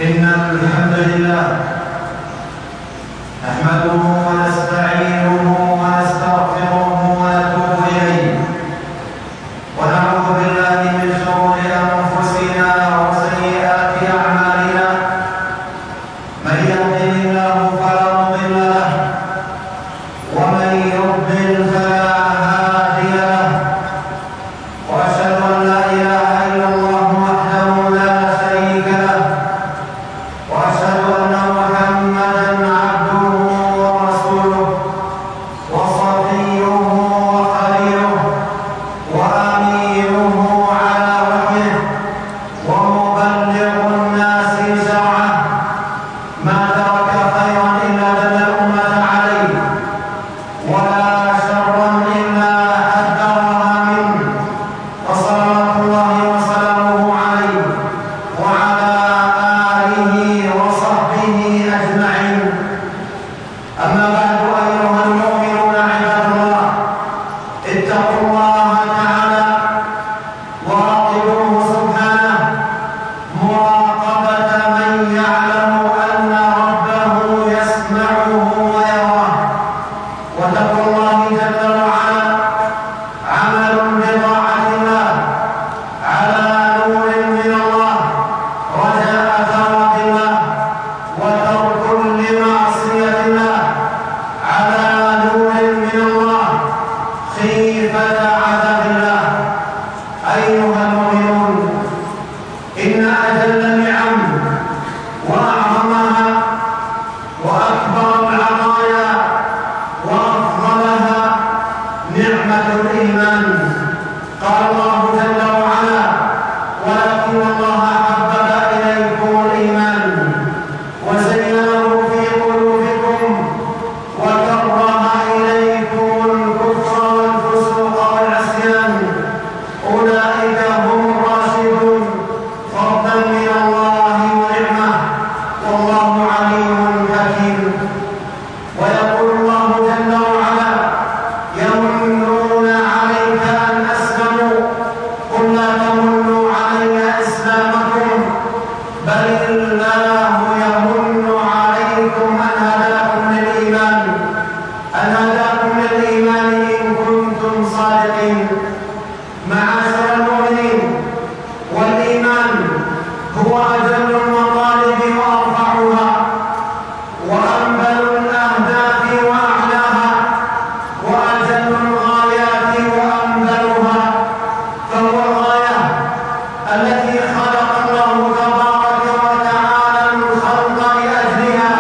إن الحمد لله نحمده ونستعينه ونستغفره ونتوب إليه ونعوذ بالله من شرور أنفسنا وسيئات أعمالنا من يهده الله فلا مضل له ومن يضلل فلا هادي له وأشهد أن لا إله إلا الله وحده لا شريك له وأشهد أن محمدا عبده ورسوله وصفيه وخليله وأمينه على وحيه ومبلغ الناس شرعه ما ترك خيرا إلا دل الأمة عليه ولا شرا إلا حذرها منه وصلوات الله وسلامه عليه وعلى آله وصحبه أجمعين. أما بعد أيها المؤمنون عباد الله اتقوا الله تعالى وراقبوه سبحانه مراقبة من يعلم أن ربه يسمعه ويراه. وتقوى الله جل وعلا عمل بطاعة الله على نور من الله رجاء ثواب الله، وترك لمعصية الله على نور من الله خيفة عذاب الله. أيها المؤمنون، إن أجل النعم وأعظمها وأكبر العطايا وأفضلها نعمة الإيمان. قال الله جل وعلا: ولكن الله حبب إليكم الإيمان وزينه في قلوبكم وكره إليكم الكفر والفسوق والعصيان أولئك هم الراشدون فضلا من الله ونعمة والله عليم حكيم. ويقول الله جل وعلا: يمنون عليك أن أسلموا قل لا تمنوا علي إسلامكم بل الله يمن عليكم أن هداكم للإيمان إن كنتم صادقين. معاشر المؤمنين، والإيمان هو أجل المطالب وأرفعها وأنبل الأهداف وأعلاها وأجل الغايات وأنبلها، فهو الغاية التي خلق الله تبارك وتعالى الخلق لأجلها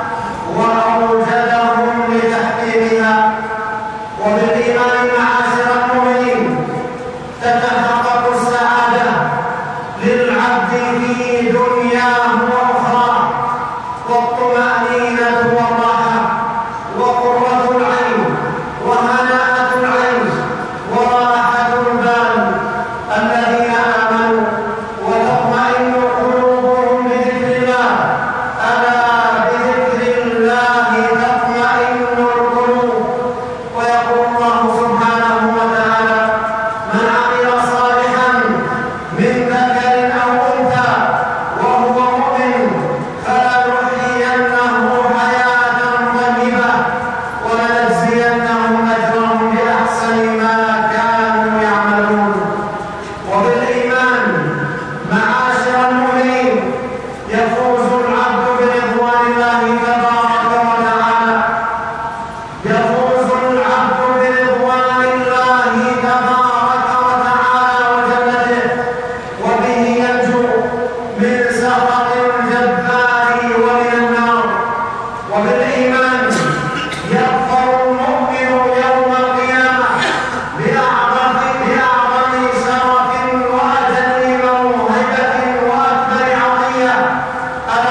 وأوجدهم لتحقيقها. وبالإيمان معاشر المؤمنين تتحقق السعادة للعبد في دنياه وأخراه، والطمأنينة والراحة وقرة العين وهناءة العيش وراحة البال. الذين آمنوا وتطمئن قلوبهم بذكر الله ألا بذكر الله تطمئن القلوب. ويقول الله سبحانه وتعالى: من عمل صالحا من ذكر أو أنثى وهو مؤمن فلنحيينه حياة طيبة ولنجزينهم أجرهم بأحسن ما كانوا يعملون. وبالإيمان معاشر المؤمنين يفوز العبد برضوان الله تبارك وتعالى، يفوز العبد برضوان الله تبارك وتعالى وجنته، وبه ينجو من سخط الجبار ومن النار. وبالإيمان يظفر المؤمن يوم القيامة بأعظم شرف وأجل موهبة وأكبر عطية، ألا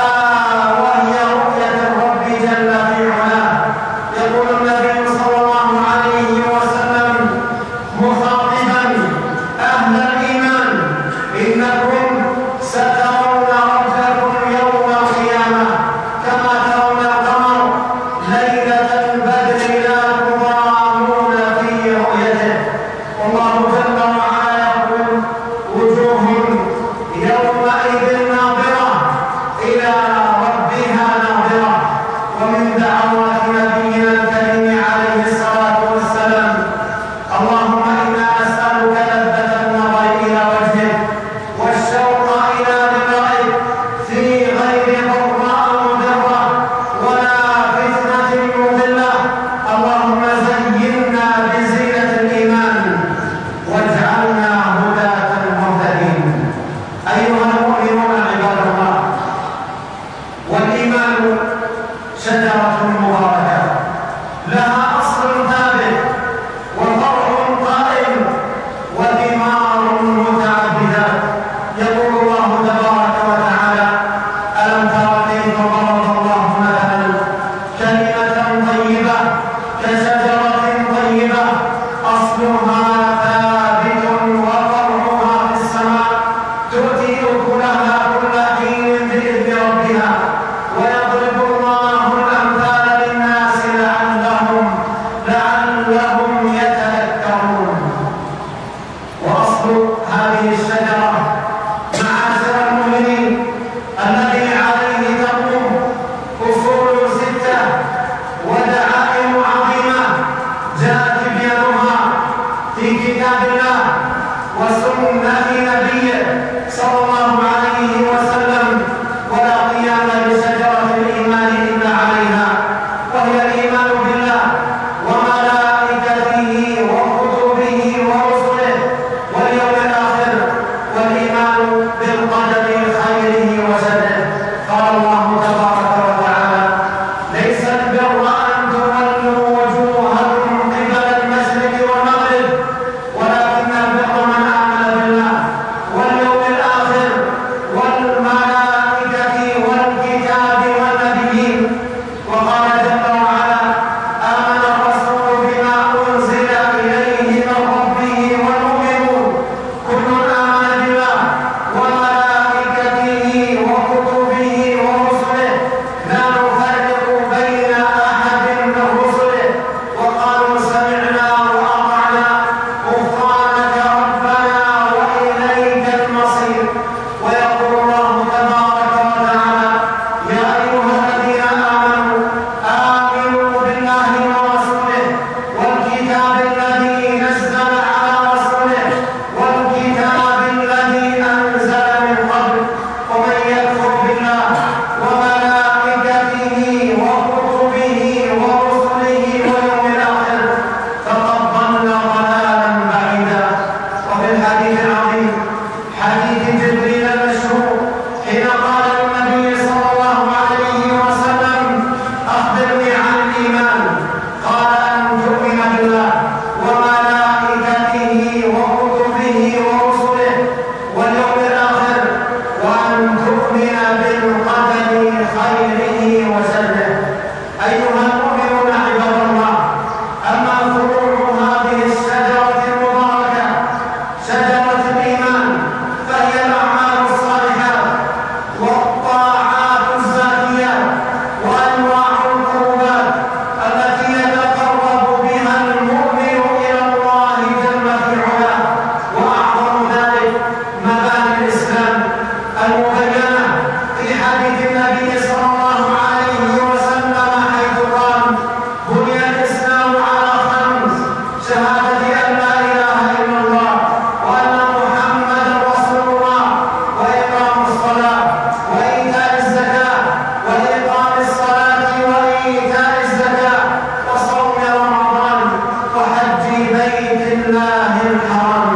خيره وشره. أيها المؤمنون عباد الله، أما فروع هذه الشجرة المباركة شجرة الإيمان فهي الأعمال الصالحات والطاعات الزاكيات وأنواع القربات التي يتقرب بها المؤمن إلى الله جل في علاه. وأعظم ذلك مباني الإسلام المبينة في حديث النبي صلى الله عليه وسلم حيث قال: بني الإسلام على خمس: شهادة أن لا إله إلا الله وأن محمدا رسول الله، وإقام الصلاة، وإيتاء الزكاة، وإقام الصلاة وإيتاء الزكاة، وصوم رمضان، وحج بيت الله الحرام.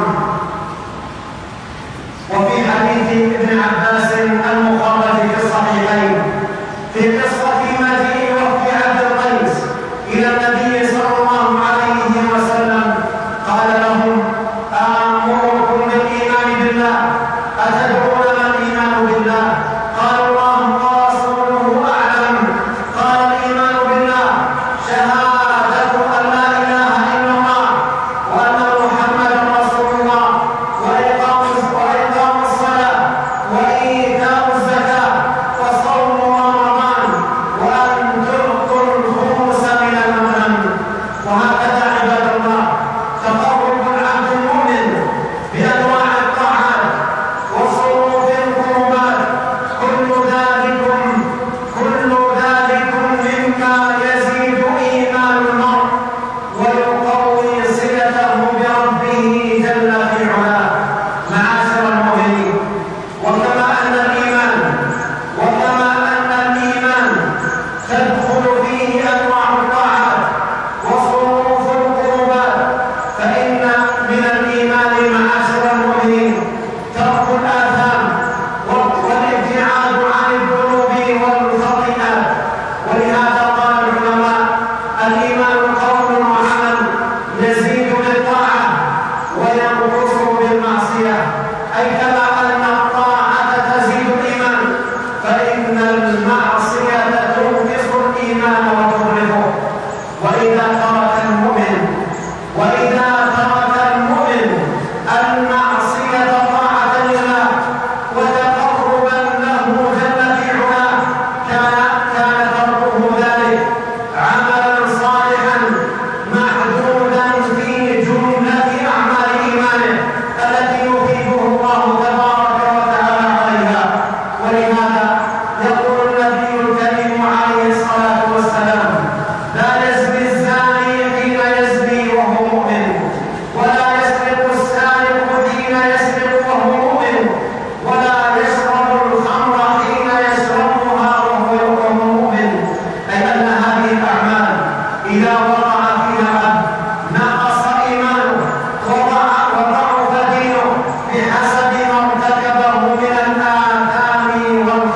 وفي حديث ابن عباس المخرج في الصحيحين في قصة مجيء وفد عبد القيس إلى النبي صلى الله عليه وسلم، قال لهم: آمركم بالإيمان بالله، أتدرون ما الإيمان بالله؟ قالوا: الله ورسوله أعلم. قال: الإيمان بالله شهادة أن لا إله إلا الله وأن محمدا رسول الله، وإقام الصلاة، وإيتاء الزكاة، وصوم رمضان، وأن تؤتوا الخمس من المغنم. وهكذا عباد الله تقرب العبد المؤمن بأنواع الطاعات وصروف القربات، كل ذلك مما يزيد إيمان المرء ويقوي صلته بربه جل في علاه. معاشر المؤمنين، وكما أن الإيمان تدخل فيه أنواع الطاعات وصروف القربات، فإن من الإيمان معاشر المؤمنين ترك الآثام والابتعاد عن الذنوب والخطيئات. ولهذا قال العلماء: الإيمان قول وعمل، يزيد بالطاعة وينقص بالمعصية. أي كما أن الطاعة تزيد الإيمان، فإن المعصية تنقص الإيمان وتضعفه. وإذا ترك المؤمن المعصية طاعة لله وتقربا له جل في علاه، كان تركه ذلك عملا صالحا محدودا في جملة أعمال إيمانه التي يثيبه الله تبارك وتعالى عليها. ولهذا يقول النبي الكريم عليه الصلاة والسلام: لا يزني الزاني حين يزني وهو مؤمن، ولا يسرق السارق حين يسرق وهو مؤمن، ولا يشرب الخمر حين يشربها وهو مؤمن. أي أن هذه الأعمال إذا وقع فيها عبد نقص إيمانه وضعف دينه بحسب ما ارتكبه من الآثام والخطايا.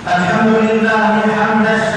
الحمد لله حمد